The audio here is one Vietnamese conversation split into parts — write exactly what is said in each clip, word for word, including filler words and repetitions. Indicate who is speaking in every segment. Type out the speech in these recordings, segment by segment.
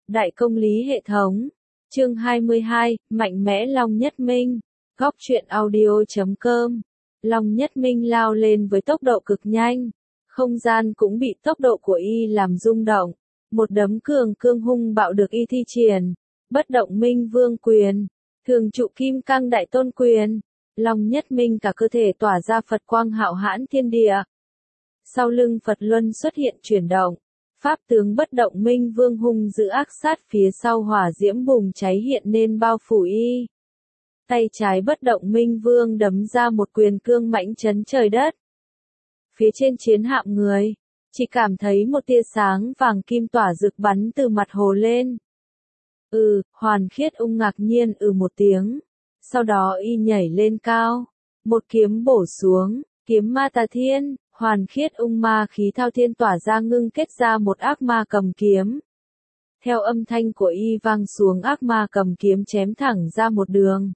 Speaker 1: Đại công lý hệ thống. Chương hai mươi hai, Mạnh mẽ Long Nhất Minh. Góc truyện audio chấm com. Long Nhất Minh lao lên với tốc độ cực nhanh. Không gian cũng bị tốc độ của y làm rung động. Một đấm cường cương hung bạo được y thi triển. Bất động minh vương quyền. Thường trụ kim cang đại tôn quyền. Long Nhất Minh cả cơ thể tỏa ra Phật quang hạo hãn thiên địa. Sau lưng Phật Luân xuất hiện chuyển động. Pháp tướng bất động minh vương hung dữ ác sát phía sau hỏa diễm bùng cháy hiện nên bao phủ y. Tay trái bất động minh vương đấm ra một quyền cương mãnh chấn trời đất. Phía trên chiến hạm người, chỉ cảm thấy một tia sáng vàng kim tỏa rực bắn từ mặt hồ lên. Ừ, Hoàn Khiết Ung ngạc nhiên ừ một tiếng. Sau đó y nhảy lên cao. Một kiếm bổ xuống, kiếm ma tà thiên. Hoàn Khiết Ung ma khí thao thiên tỏa ra ngưng kết ra một ác ma cầm kiếm. Theo âm thanh của y vang xuống ác ma cầm kiếm chém thẳng ra một đường.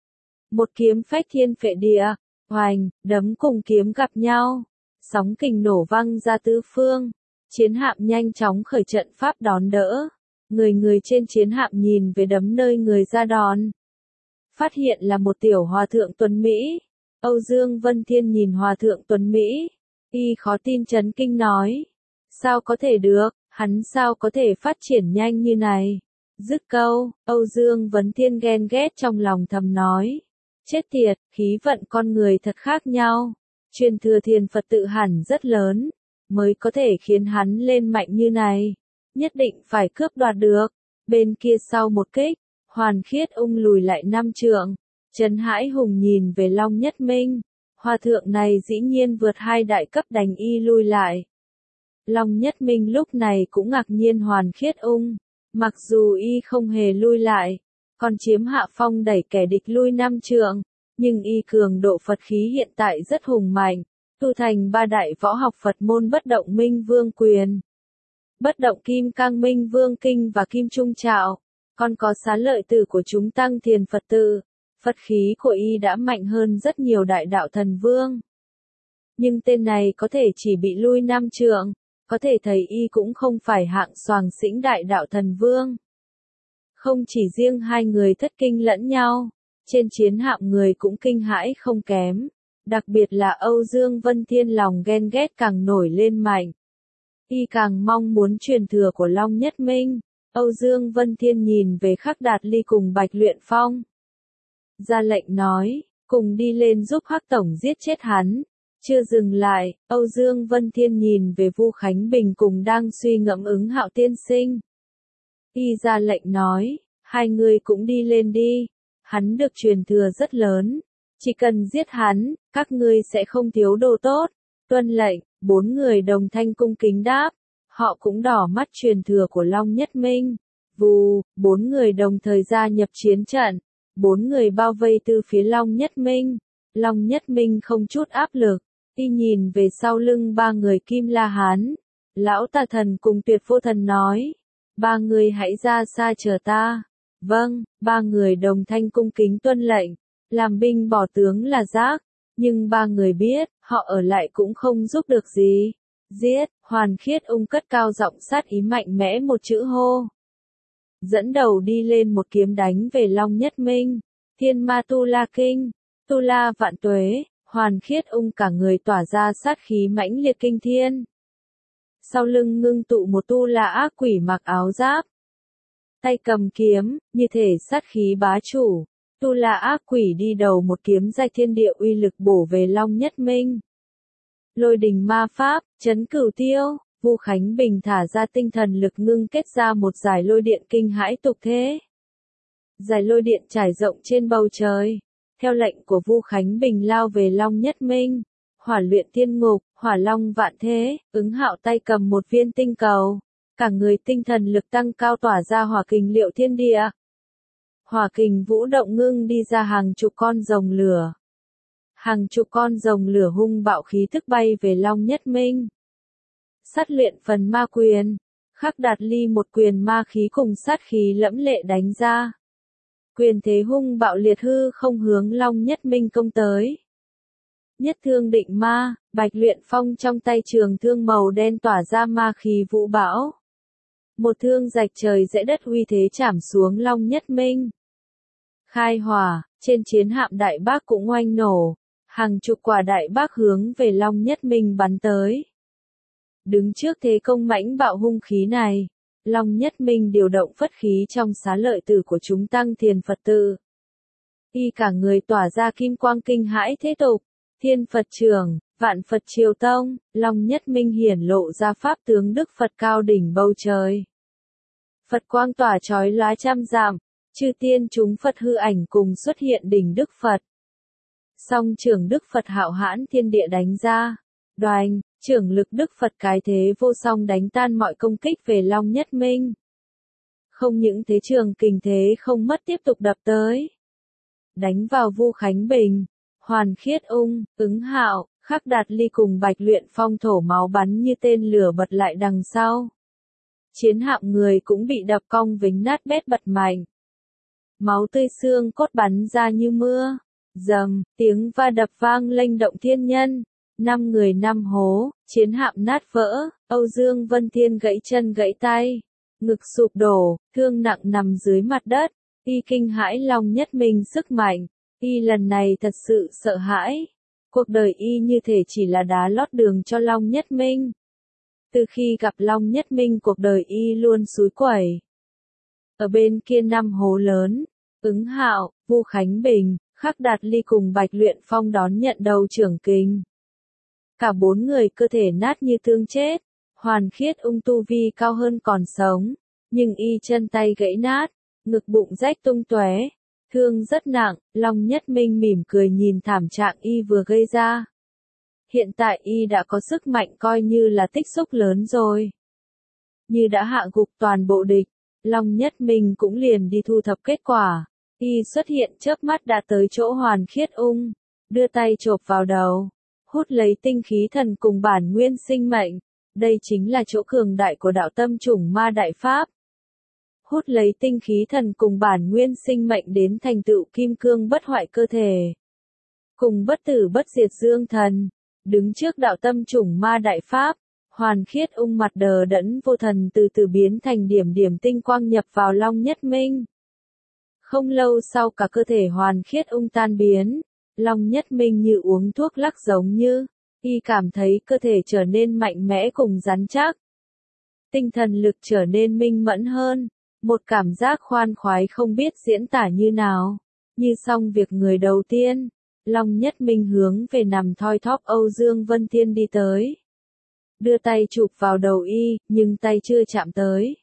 Speaker 1: Một kiếm phách thiên phệ địa, hoành, đấm cùng kiếm gặp nhau. Sóng kình nổ văng ra tứ phương. Chiến hạm nhanh chóng khởi trận pháp đón đỡ. Người người trên chiến hạm nhìn về đấm nơi người ra đòn. Phát hiện là một tiểu hòa thượng tuấn Mỹ. Âu Dương Vân Thiên nhìn hòa thượng tuấn Mỹ. Y khó tin chấn kinh nói. Sao có thể được, hắn sao có thể phát triển nhanh như này? Dứt câu, Âu Dương Vấn Thiên ghen ghét trong lòng thầm nói. Chết tiệt, khí vận con người thật khác nhau. Truyền thừa thiền Phật tự hẳn rất lớn, mới có thể khiến hắn lên mạnh như này. Nhất định phải cướp đoạt được. Bên kia sau một kích, Hoàn Khiết Ung lùi lại năm trượng. Trấn Hãi Hùng nhìn về Long Nhất Minh. Hòa thượng này dĩ nhiên vượt hai đại cấp đánh y lui lại. Long Nhất Minh lúc này cũng ngạc nhiên Hoàn Khiết Ung. Mặc dù y không hề lui lại, còn chiếm hạ phong đẩy kẻ địch lui năm trượng, nhưng y cường độ Phật khí hiện tại rất hùng mạnh, tu thành ba đại võ học Phật môn bất động minh vương quyền, bất động kim cang minh vương kinh và kim trung trạo, còn có xá lợi tử của chúng tăng thiền Phật tự. Phật khí của y đã mạnh hơn rất nhiều đại đạo thần vương. Nhưng tên này có thể chỉ bị lui năm trượng, có thể thấy y cũng không phải hạng soàng xĩnh đại đạo thần vương. Không chỉ riêng hai người thất kinh lẫn nhau, trên chiến hạm người cũng kinh hãi không kém. Đặc biệt là Âu Dương Vân Thiên lòng ghen ghét càng nổi lên mạnh. Y càng mong muốn truyền thừa của Long Nhất Minh. Âu Dương Vân Thiên nhìn về Khắc Đạt Ly cùng Bạch Luyện Phong. Ra lệnh nói, cùng đi lên giúp Hắc Tổng giết chết hắn. Chưa dừng lại, Âu Dương Vân Thiên nhìn về Vu Khánh Bình cùng đang suy ngẫm ứng hạo tiên sinh. Y ra lệnh nói, hai người cũng đi lên đi. Hắn được truyền thừa rất lớn. Chỉ cần giết hắn, các ngươi sẽ không thiếu đồ tốt. Tuân lệnh, bốn người đồng thanh cung kính đáp. Họ cũng đỏ mắt truyền thừa của Long Nhất Minh. Vù, bốn người đồng thời gia nhập chiến trận. Bốn người bao vây từ phía Long Nhất Minh. Long Nhất Minh không chút áp lực. Y nhìn về sau lưng ba người Kim La Hán. Lão Tà Thần cùng Tuyệt Vô Thần nói. Ba người hãy ra xa chờ ta. Vâng, ba người đồng thanh cung kính tuân lệnh. Làm binh bỏ tướng là rác. Nhưng ba người biết, họ ở lại cũng không giúp được gì. Giết, Hoàn Khiết Ung cất cao giọng sát ý mạnh mẽ một chữ hô. Dẫn đầu đi lên một kiếm đánh về Long Nhất Minh. Thiên Ma Tu La Kinh, Tu La Vạn Tuế, Hoàn Khiết Ung cả người tỏa ra sát khí mãnh liệt kinh thiên. Sau lưng ngưng tụ một Tu La ác quỷ mặc áo giáp. Tay cầm kiếm, như thể sát khí bá chủ. Tu La ác quỷ đi đầu một kiếm rạch thiên địa uy lực bổ về Long Nhất Minh. Lôi đình ma pháp, chấn cửu tiêu. Vu Khánh Bình thả ra tinh thần lực ngưng kết ra một dải lôi điện kinh hãi tục thế. Dải lôi điện trải rộng trên bầu trời. Theo lệnh của Vu Khánh Bình lao về Long Nhất Minh. Hỏa luyện thiên ngục, hỏa long vạn thế, ứng hạo tay cầm một viên tinh cầu. Cả người tinh thần lực tăng cao tỏa ra hỏa kình liệu thiên địa. Hỏa kình vũ động ngưng đi ra hàng chục con rồng lửa. Hàng chục con rồng lửa hung bạo khí thức bay về Long Nhất Minh. Sát luyện phần ma quyền. Khắc Đạt Ly một quyền ma khí cùng sát khí lẫm lệ đánh ra. Quyền thế hung bạo liệt hư không hướng Long Nhất Minh công tới. Nhất thương định ma, Bạch Luyện Phong trong tay trường thương màu đen tỏa ra ma khí vũ bão. Một thương rạch trời rẽ đất uy thế chảm xuống Long Nhất Minh. Khai hỏa, trên chiến hạm Đại Bác cũng oanh nổ, hàng chục quả Đại Bác hướng về Long Nhất Minh bắn tới. Đứng trước thế công mãnh bạo hung khí này, Long Nhất Minh điều động phất khí trong xá lợi tử của chúng tăng thiền Phật tự. Y cả người tỏa ra kim quang kinh hãi thế tục, thiên Phật trưởng, vạn Phật triều tông, Long Nhất Minh hiển lộ ra pháp tướng Đức Phật cao đỉnh bầu trời. Phật quang tỏa chói lóa trăm dặm, chư tiên chúng Phật hư ảnh cùng xuất hiện đỉnh Đức Phật. Song trưởng Đức Phật hạo hãn thiên địa đánh ra, đoành, trưởng lực Đức Phật cái thế vô song đánh tan mọi công kích về Long Nhất Minh. Không những thế trường kình thế không mất tiếp tục đập tới. Đánh vào Vu Khánh Bình, Hoàn Khiết Ung, Ứng Hạo, Khắc Đạt Ly cùng Bạch Luyện Phong thổ máu bắn như tên lửa bật lại đằng sau. Chiến hạm người cũng bị đập cong vính nát bét bật mạnh. Máu tươi xương cốt bắn ra như mưa. Dầm, tiếng va đập vang lênh động thiên nhân. Năm người năm hố, chiến hạm nát vỡ, Âu Dương Vân Thiên gãy chân gãy tay. Ngực sụp đổ, thương nặng nằm dưới mặt đất. Y kinh hãi Long Nhất Minh sức mạnh. Y lần này thật sự sợ hãi. Cuộc đời Y như thể chỉ là đá lót đường cho Long Nhất Minh. Từ khi gặp Long Nhất Minh cuộc đời Y luôn xúi quẩy. Ở bên kia năm hố lớn, Ứng Hạo, Vu Khánh Bình, Khắc Đạt Ly cùng Bạch Luyện Phong đón nhận đầu trưởng kình. Cả bốn người cơ thể nát như thương chết, Hoàn Khiết Ung tu vi cao hơn còn sống, nhưng Y chân tay gãy nát, ngực bụng rách tung tóe, thương rất nặng. Long Nhất Minh mỉm cười nhìn thảm trạng Y vừa gây ra. Hiện tại Y đã có sức mạnh coi như là tích xúc lớn rồi. Như đã hạ gục toàn bộ địch, Long Nhất Minh cũng liền đi thu thập kết quả. Y xuất hiện chớp mắt đã tới chỗ Hoàn Khiết Ung, đưa tay chộp vào đầu, hút lấy tinh khí thần cùng bản nguyên sinh mệnh. Đây chính là chỗ cường đại của đạo tâm chủng ma đại pháp. Hút lấy tinh khí thần cùng bản nguyên sinh mệnh đến thành tựu kim cương bất hoại cơ thể. Cùng bất tử bất diệt dương thần, đứng trước đạo tâm chủng ma đại pháp, Hoàn Khiết Ung mặt đờ đẫn vô thần từ từ biến thành điểm điểm tinh quang nhập vào Long Nhất Minh. Không lâu sau cả cơ thể Hoàn Khiết Ung tan biến, Long Nhất Minh như uống thuốc lắc giống như, Y cảm thấy cơ thể trở nên mạnh mẽ cùng rắn chắc. Tinh thần lực trở nên minh mẫn hơn, một cảm giác khoan khoái không biết diễn tả như nào. Như xong việc người đầu tiên, Long Nhất Minh hướng về nằm thoi thóp Âu Dương Vân Thiên đi tới. Đưa tay chụp vào đầu Y, nhưng tay chưa chạm tới.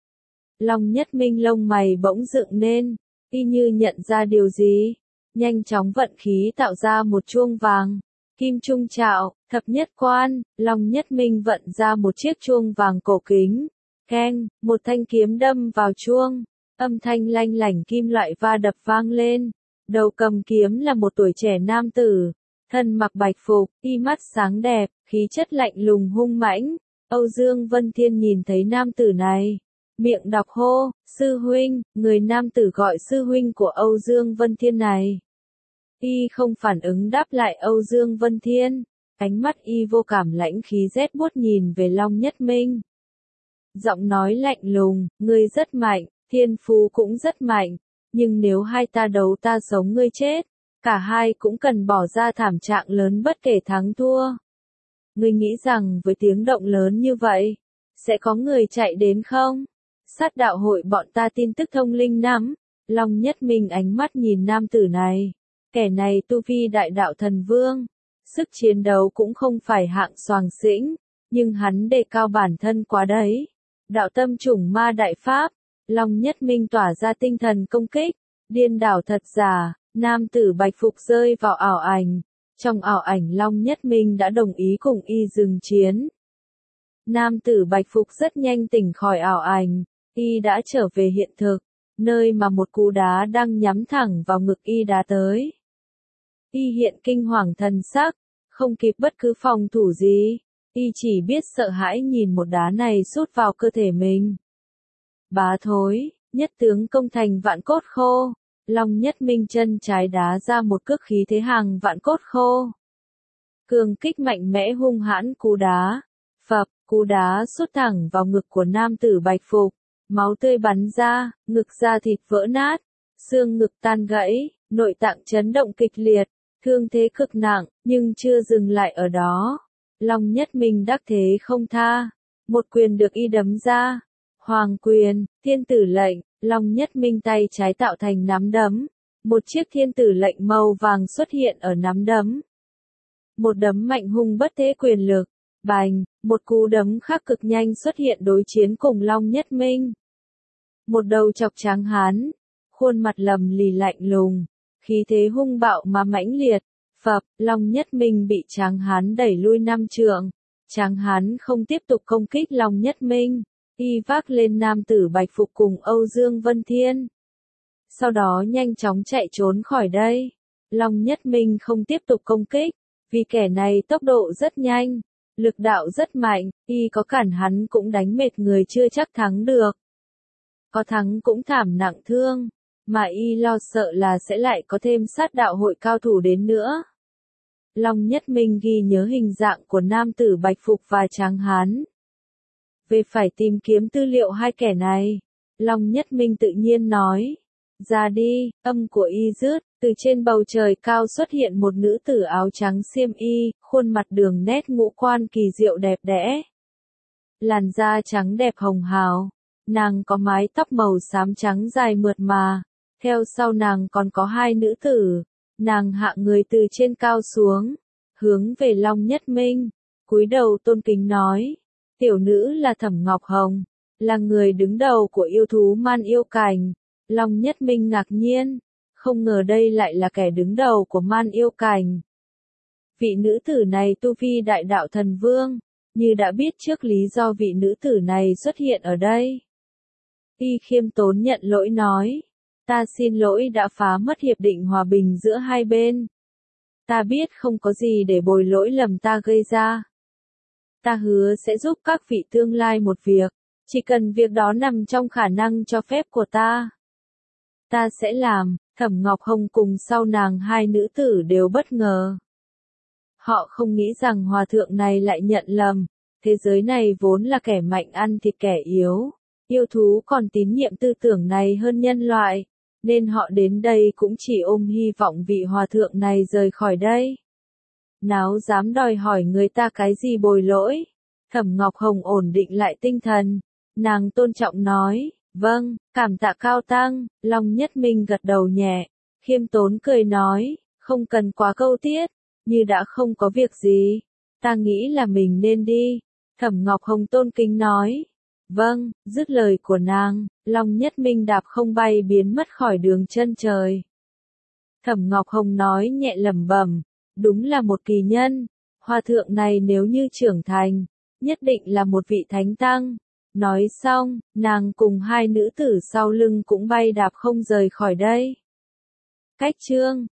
Speaker 1: Long Nhất Minh lông mày bỗng dựng nên, Y như nhận ra điều gì, nhanh chóng vận khí tạo ra một chuông vàng. Kim trung trạo, thập nhất quan, Long Nhất Minh vận ra một chiếc chuông vàng cổ kính. Keng, một thanh kiếm đâm vào chuông, âm thanh lanh lảnh kim loại va đập vang lên. Đầu cầm kiếm là một tuổi trẻ nam tử, thân mặc bạch phục, y mắt sáng đẹp, khí chất lạnh lùng hung mãnh. Âu Dương Vân Thiên nhìn thấy nam tử này, miệng đọc hô, sư huynh. Người nam tử gọi sư huynh của Âu Dương Vân Thiên này. Y không phản ứng đáp lại Âu Dương Vân Thiên, ánh mắt Y vô cảm lãnh khí rét buốt nhìn về Long Nhất Minh. Giọng nói lạnh lùng, ngươi rất mạnh, thiên phú cũng rất mạnh, nhưng nếu hai ta đấu ta sống ngươi chết, cả hai cũng cần bỏ ra thảm trạng lớn bất kể thắng thua. Ngươi nghĩ rằng với tiếng động lớn như vậy, sẽ có người chạy đến không? Sát đạo hội bọn ta tin tức thông linh lắm. Long Nhất Minh ánh mắt nhìn nam tử này. Kẻ này tu vi đại đạo thần vương, sức chiến đấu cũng không phải hạng xoàng xĩnh, nhưng hắn đề cao bản thân quá đấy. Đạo tâm chủng ma đại pháp, Long Nhất Minh tỏa ra tinh thần công kích, điên đảo thật giả, nam tử bạch phục rơi vào ảo ảnh. Trong ảo ảnh Long Nhất Minh đã đồng ý cùng Y dừng chiến. Nam tử bạch phục rất nhanh tỉnh khỏi ảo ảnh, Y đã trở về hiện thực, nơi mà một cú đá đang nhắm thẳng vào ngực Y đá tới. Y hiện kinh hoàng thần sắc, không kịp bất cứ phòng thủ gì, Y chỉ biết sợ hãi nhìn một đá này sút vào cơ thể mình. Bá thối, nhất tướng công thành vạn cốt khô, Long Nhất Minh chân trái đá ra một cước khí thế hàng vạn cốt khô. Cường kích mạnh mẽ hung hãn cú đá, phập, Cú đá sút thẳng vào ngực của nam tử bạch phục, máu tươi bắn ra, ngực da thịt vỡ nát, xương ngực tan gãy, nội tạng chấn động kịch liệt, thương thế cực nặng, nhưng chưa dừng lại ở đó. Long Nhất Minh đắc thế không tha, một quyền được y đấm ra. Hoàng quyền, thiên tử lệnh, Long Nhất Minh tay trái tạo thành nắm đấm. Một chiếc thiên tử lệnh màu vàng xuất hiện ở nắm đấm. Một đấm mạnh hung bất thế quyền lực. Bành, một cú đấm khác cực nhanh xuất hiện đối chiến cùng Long Nhất Minh. Một đầu chọc tráng hán, khuôn mặt lầm lì lạnh lùng, khí thế hung bạo mà mãnh liệt. Phập, Long Nhất Minh bị tráng hán đẩy lui năm trượng. Tráng hán không tiếp tục công kích Long Nhất Minh, y vác lên nam tử bạch phục cùng Âu Dương Vân Thiên. Sau đó nhanh chóng chạy trốn khỏi đây. Long Nhất Minh không tiếp tục công kích, vì kẻ này tốc độ rất nhanh, lực đạo rất mạnh, y có cản hắn cũng đánh mệt người chưa chắc thắng được. Có thắng cũng thảm nặng thương, mà y lo sợ là sẽ lại có thêm sát đạo hội cao thủ đến nữa. Long Nhất Minh ghi nhớ hình dạng của nam tử bạch phục và tráng hán. Về phải tìm kiếm tư liệu hai kẻ này, Long Nhất Minh tự nhiên nói. Ra đi, âm của y dứt, từ trên bầu trời cao xuất hiện một nữ tử áo trắng xiêm y, khuôn mặt đường nét ngũ quan kỳ diệu đẹp đẽ. Làn da trắng đẹp hồng hào, nàng có mái tóc màu xám trắng dài mượt mà, theo sau nàng còn có hai nữ tử, nàng hạ người từ trên cao xuống, hướng về Long Nhất Minh, cúi đầu tôn kính nói, tiểu nữ là Thẩm Ngọc Hồng, là người đứng đầu của yêu thú man yêu cảnh. Long Nhất Minh ngạc nhiên, không ngờ đây lại là kẻ đứng đầu của man yêu cảnh. Vị nữ tử này tu vi đại đạo thần vương, như đã biết trước lý do vị nữ tử này xuất hiện ở đây. Y khiêm tốn nhận lỗi nói, ta xin lỗi đã phá mất hiệp định hòa bình giữa hai bên. Ta biết không có gì để bồi lỗi lầm ta gây ra. Ta hứa sẽ giúp các vị tương lai một việc, chỉ cần việc đó nằm trong khả năng cho phép của ta. Ta sẽ làm. Thẩm Ngọc Hồng cùng sau nàng hai nữ tử đều bất ngờ. Họ không nghĩ rằng hòa thượng này lại nhận lầm, thế giới này vốn là kẻ mạnh ăn thịt kẻ yếu, yêu thú còn tín nhiệm tư tưởng này hơn nhân loại, nên họ đến đây cũng chỉ ôm hy vọng vị hòa thượng này rời khỏi đây. Nào dám đòi hỏi người ta cái gì bồi lỗi? Thẩm Ngọc Hồng ổn định lại tinh thần, nàng tôn trọng nói. Vâng, cảm tạ cao tăng. Long Nhất Minh gật đầu nhẹ, khiêm tốn cười nói, không cần quá câu tiết, như đã không có việc gì, ta nghĩ là mình nên đi. Thẩm Ngọc Hồng tôn kính nói, vâng, dứt lời của nàng, Long Nhất Minh đạp không bay biến mất khỏi đường chân trời. Thẩm Ngọc Hồng nói nhẹ lẩm bẩm, đúng là một kỳ nhân, hòa thượng này nếu như trưởng thành, nhất định là một vị thánh tăng. Nói xong, nàng cùng hai nữ tử sau lưng cũng bay đạp không rời khỏi đây. Cách chương